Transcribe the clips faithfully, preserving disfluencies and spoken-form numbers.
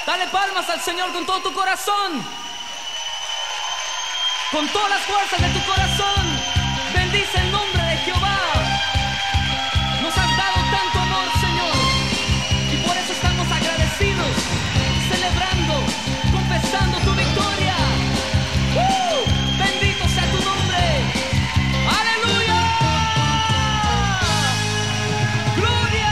Dale palmas al Señor con todo tu corazón. Con todas las fuerzas de tu corazón. Bendice el nombre de Jehová. Nos has dado tanto amor, Señor, y por eso estamos agradecidos, celebrando, confesando tu victoria. ¡Uh! Bendito sea tu nombre. ¡Aleluya! ¡Gloria!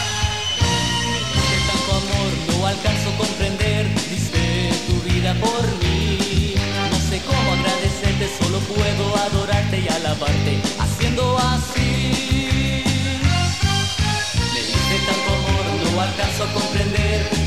De tanto amor no alcanzo a comprender. Diste tu vida por mí. No sé cómo agradecerte, solo puedo adorarte y alabarte haciendo así. Me diste tanto amor, no alcanzo a comprender.